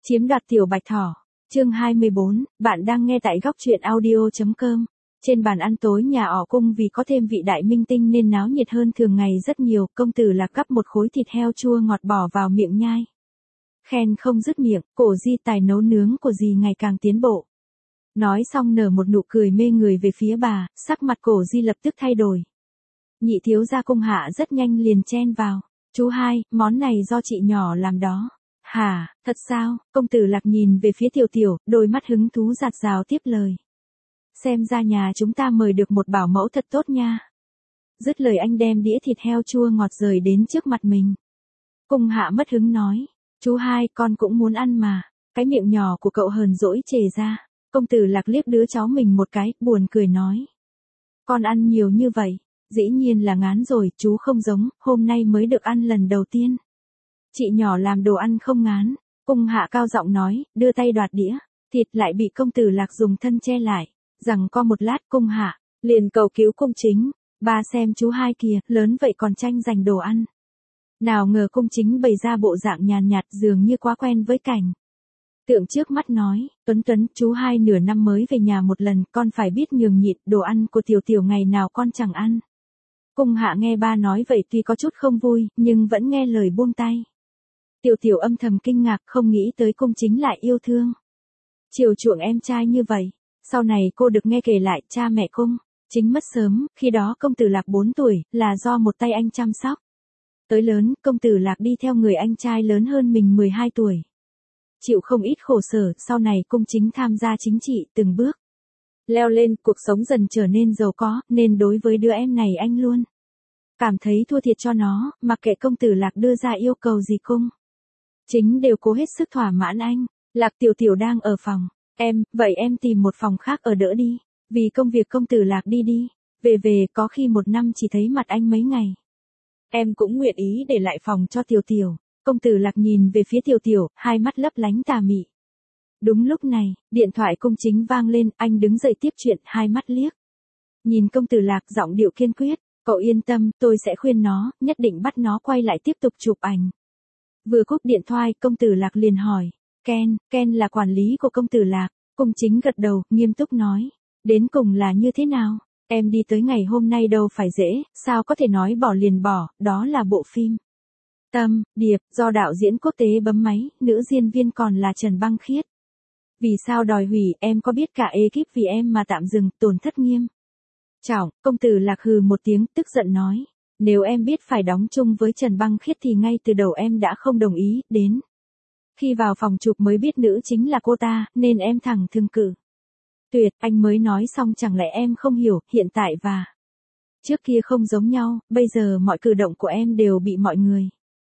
Chiếm đoạt tiểu bạch thỏ. Chương 24, bạn đang nghe tại góc truyện audio.com. Trên bàn ăn tối nhà ỏ cung vì có thêm vị đại minh tinh nên náo nhiệt hơn thường ngày rất nhiều. Công tử Lạc gắp một khối thịt heo chua ngọt bỏ vào miệng nhai. Khen không dứt miệng, cổ Di tài nấu nướng của dì ngày càng tiến bộ. Nói xong nở một nụ cười mê người về phía bà, sắc mặt cổ Di lập tức thay đổi. Nhị thiếu gia Cung Hạ rất nhanh liền chen vào. Chú hai, món này do chị nhỏ làm đó. Hả, thật sao? Công tử Lạc nhìn về phía Tiểu Tiểu, đôi mắt hứng thú rạt rào tiếp lời. Xem ra nhà chúng ta mời được một bảo mẫu thật tốt nha. Dứt lời anh đem đĩa thịt heo chua ngọt rời đến trước mặt mình. Cung Hạ mất hứng nói, chú hai, con cũng muốn ăn mà. Cái miệng nhỏ của cậu hờn dỗi chề ra. Công tử Lạc liếc đứa cháu mình một cái, buồn cười nói. Con ăn nhiều như vậy, dĩ nhiên là ngán rồi, chú không giống, hôm nay mới được ăn lần đầu tiên. Chị nhỏ làm đồ ăn không ngán. Cung Hạ cao giọng nói, đưa tay đoạt đĩa, thịt lại bị công tử Lạc dùng thân che lại. Rằng co một lát Cung Hạ liền cầu cứu Cung Chính, ba xem chú hai kìa, lớn vậy còn tranh giành đồ ăn. Nào ngờ Cung Chính bày ra bộ dạng nhàn nhạt dường như quá quen với cảnh tượng trước mắt nói, Tuấn Tuấn, chú hai nửa năm mới về nhà một lần, con phải biết nhường nhịn, đồ ăn của Tiểu Tiểu ngày nào con chẳng ăn. Cung Hạ nghe ba nói vậy tuy có chút không vui, nhưng vẫn nghe lời buông tay. Tiểu Tiểu âm thầm kinh ngạc, không nghĩ tới Cung Chính lại yêu thương chiều chuộng em trai như vậy. Sau này cô được nghe kể lại cha mẹ Cung Chính mất sớm, khi đó công tử Lạc 4 tuổi, là do một tay anh chăm sóc. Tới lớn, công tử Lạc đi theo người anh trai lớn hơn mình 12 tuổi. Chịu không ít khổ sở, sau này Cung Chính tham gia chính trị, từng bước leo lên, cuộc sống dần trở nên giàu có, nên đối với đứa em này anh luôn cảm thấy thua thiệt cho nó, mặc kệ công tử Lạc đưa ra yêu cầu gì Cung Chính đều cố hết sức thỏa mãn anh. Lạc Tiểu Tiểu đang ở phòng. Vậy em tìm một phòng khác ở đỡ đi. Vì công việc công tử Lạc đi. Về có khi một năm chỉ thấy mặt anh mấy ngày. Em cũng nguyện ý để lại phòng cho Tiểu Tiểu. Công tử Lạc nhìn về phía Tiểu Tiểu, hai mắt lấp lánh tà mị. Đúng lúc này, điện thoại Cung Chính vang lên, anh đứng dậy tiếp chuyện, hai mắt liếc nhìn công tử Lạc, giọng điệu kiên quyết. Cậu yên tâm, tôi sẽ khuyên nó, nhất định bắt nó quay lại tiếp tục chụp ảnh. Vừa cúp điện thoại, công tử Lạc liền hỏi. Ken là quản lý của công tử Lạc. Cung Chính gật đầu, nghiêm túc nói. Đến cùng là như thế nào? Em đi tới ngày hôm nay đâu phải dễ, sao có thể nói bỏ liền bỏ, đó là bộ phim Tâm, Điệp, do đạo diễn quốc tế bấm máy, nữ diễn viên còn là Trần Băng Khiết. Vì sao đòi hủy, em có biết cả ekip vì em mà tạm dừng, tổn thất nghiêm trọng. Công tử Lạc hừ một tiếng, tức giận nói. Nếu em biết phải đóng chung với Trần Băng Khiết thì ngay từ đầu em đã không đồng ý, đến khi vào phòng chụp mới biết nữ chính là cô ta, nên em thẳng thừng cự tuyệt. Anh mới nói xong chẳng lẽ em không hiểu, hiện tại và trước kia không giống nhau, bây giờ mọi cử động của em đều bị mọi người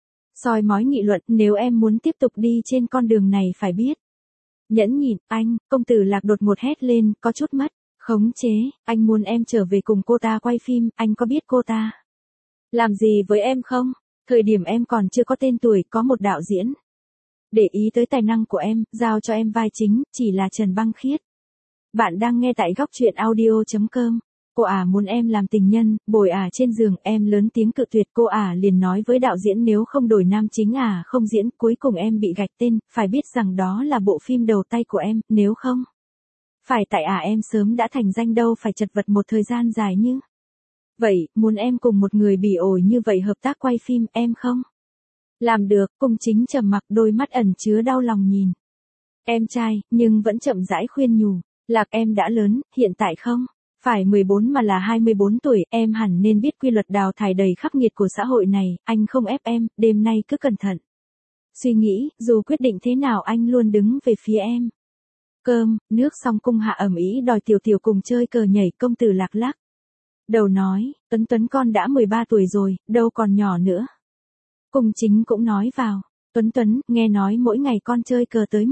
soi mói nghị luận, nếu em muốn tiếp tục đi trên con đường này phải biết nhẫn nhịn. Anh, công tử Lạc đột ngột hét lên, có chút mất khống chế. Anh muốn em trở về cùng cô ta quay phim, anh có biết cô ta làm gì với em không? Thời điểm em còn chưa có tên tuổi, có một đạo diễn để ý tới tài năng của em, giao cho em vai chính, chỉ là Trần Băng Khiết. Bạn đang nghe tại góc truyện audio.com. Cô muốn em làm tình nhân, bồi trên giường, em lớn tiếng cự tuyệt. Cô liền nói với đạo diễn nếu không đổi nam chính không diễn, cuối cùng em bị gạch tên, phải biết rằng đó là bộ phim đầu tay của em, nếu không phải tại em sớm đã thành danh đâu phải chật vật một thời gian dài như vậy, muốn em cùng một người bỉ ổi như vậy hợp tác quay phim, em không làm được. Cung Chính trầm mặc, đôi mắt ẩn chứa đau lòng nhìn em trai, nhưng vẫn chậm rãi khuyên nhủ. Lạc, em đã lớn, hiện tại không phải 14 mà là 24 tuổi, em hẳn nên biết quy luật đào thải đầy khắc nghiệt của xã hội này, anh không ép em, đêm nay cứ cẩn thận suy nghĩ, dù quyết định thế nào anh luôn đứng về phía em. Cơm, nước xong Cung Hạ ầm ĩ đòi Tiểu Tiểu cùng chơi cờ nhảy. Công tử Lạc lắc đầu nói, Tuấn con đã 13 tuổi rồi, đâu còn nhỏ nữa. Cung Chính cũng nói vào, Tuấn, nghe nói mỗi ngày con chơi cờ tới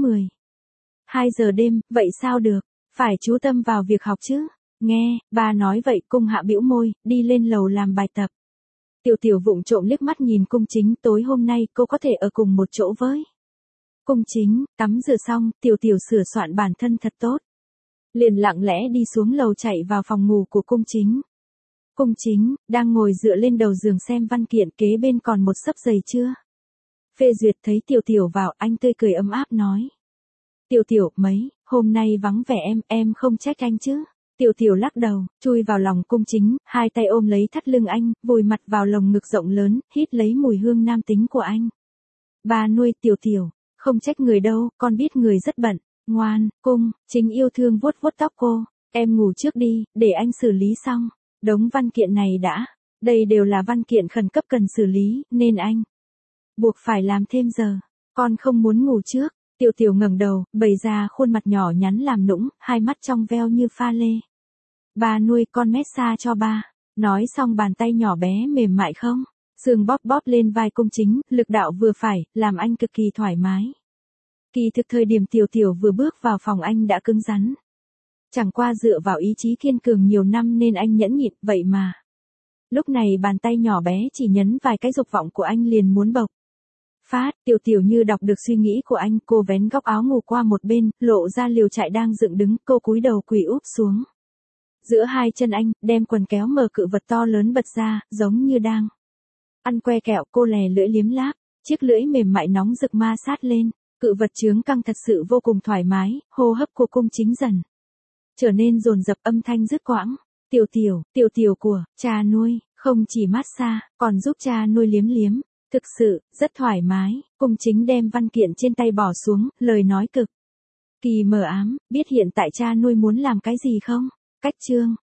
2 giờ đêm, vậy sao được, phải chú tâm vào việc học chứ. Nghe, ba nói vậy. Cung Hạ bĩu môi, đi lên lầu làm bài tập. Tiểu Tiểu vụng trộm liếc mắt nhìn Cung Chính, tối hôm nay cô có thể ở cùng một chỗ với Cung Chính. Tắm rửa xong, Tiểu Tiểu sửa soạn bản thân thật tốt, liền lặng lẽ đi xuống lầu chạy vào phòng ngủ của Cung Chính. Cung Chính đang ngồi dựa lên đầu giường xem văn kiện, kế bên còn một xấp giày chưa Phê duyệt thấy Tiểu Tiểu vào, anh tươi cười ấm áp nói. Tiểu Tiểu, hôm nay vắng vẻ em không trách anh chứ. Tiểu Tiểu lắc đầu, chui vào lòng cung chính, hai tay ôm lấy thắt lưng anh, vùi mặt vào lồng ngực rộng lớn, hít lấy mùi hương nam tính của anh. Ba nuôi Tiểu Tiểu, không trách người đâu, con biết người rất bận. Ngoan, cung chính yêu thương vuốt vuốt tóc cô. Em ngủ trước đi, để anh xử lý xong. Đống văn kiện này đã. Đây đều là văn kiện khẩn cấp cần xử lý, nên anh buộc phải làm thêm giờ. Con không muốn ngủ trước. Tiểu Tiểu ngẩng đầu, bày ra khuôn mặt nhỏ nhắn làm nũng, hai mắt trong veo như pha lê. Ba nuôi, con massage cho ba. Nói xong bàn tay nhỏ bé mềm mại không? Sườn bóp bóp lên vai cung chính, lực đạo vừa phải, làm anh cực kỳ thoải mái. Kỳ thực thời điểm Tiểu Tiểu vừa bước vào phòng anh đã cứng rắn. Chẳng qua dựa vào ý chí kiên cường nhiều năm nên anh nhẫn nhịn, vậy mà. Lúc này bàn tay nhỏ bé chỉ nhấn vài cái dục vọng của anh liền muốn bộc phát. Tiểu Tiểu như đọc được suy nghĩ của anh, cô vén góc áo ngủ qua một bên, lộ ra liều trại đang dựng đứng, cô cúi đầu quỳ úp xuống. Giữa hai chân anh, đem quần kéo mở cự vật to lớn bật ra, giống như đang ăn que kẹo. Cô lè lưỡi liếm láp, chiếc lưỡi mềm mại nóng rực ma sát lên, cự vật chướng căng thật sự vô cùng thoải mái, hô hấp của cung chính dần trở nên dồn dập, âm thanh dứt quãng. Tiểu Tiểu của cha nuôi, không chỉ massage, còn giúp cha nuôi liếm liếm. Thực sự, rất thoải mái. Cung chính đem văn kiện trên tay bỏ xuống, lời nói cực kỳ mờ ám, biết hiện tại cha nuôi muốn làm cái gì không? Cách chương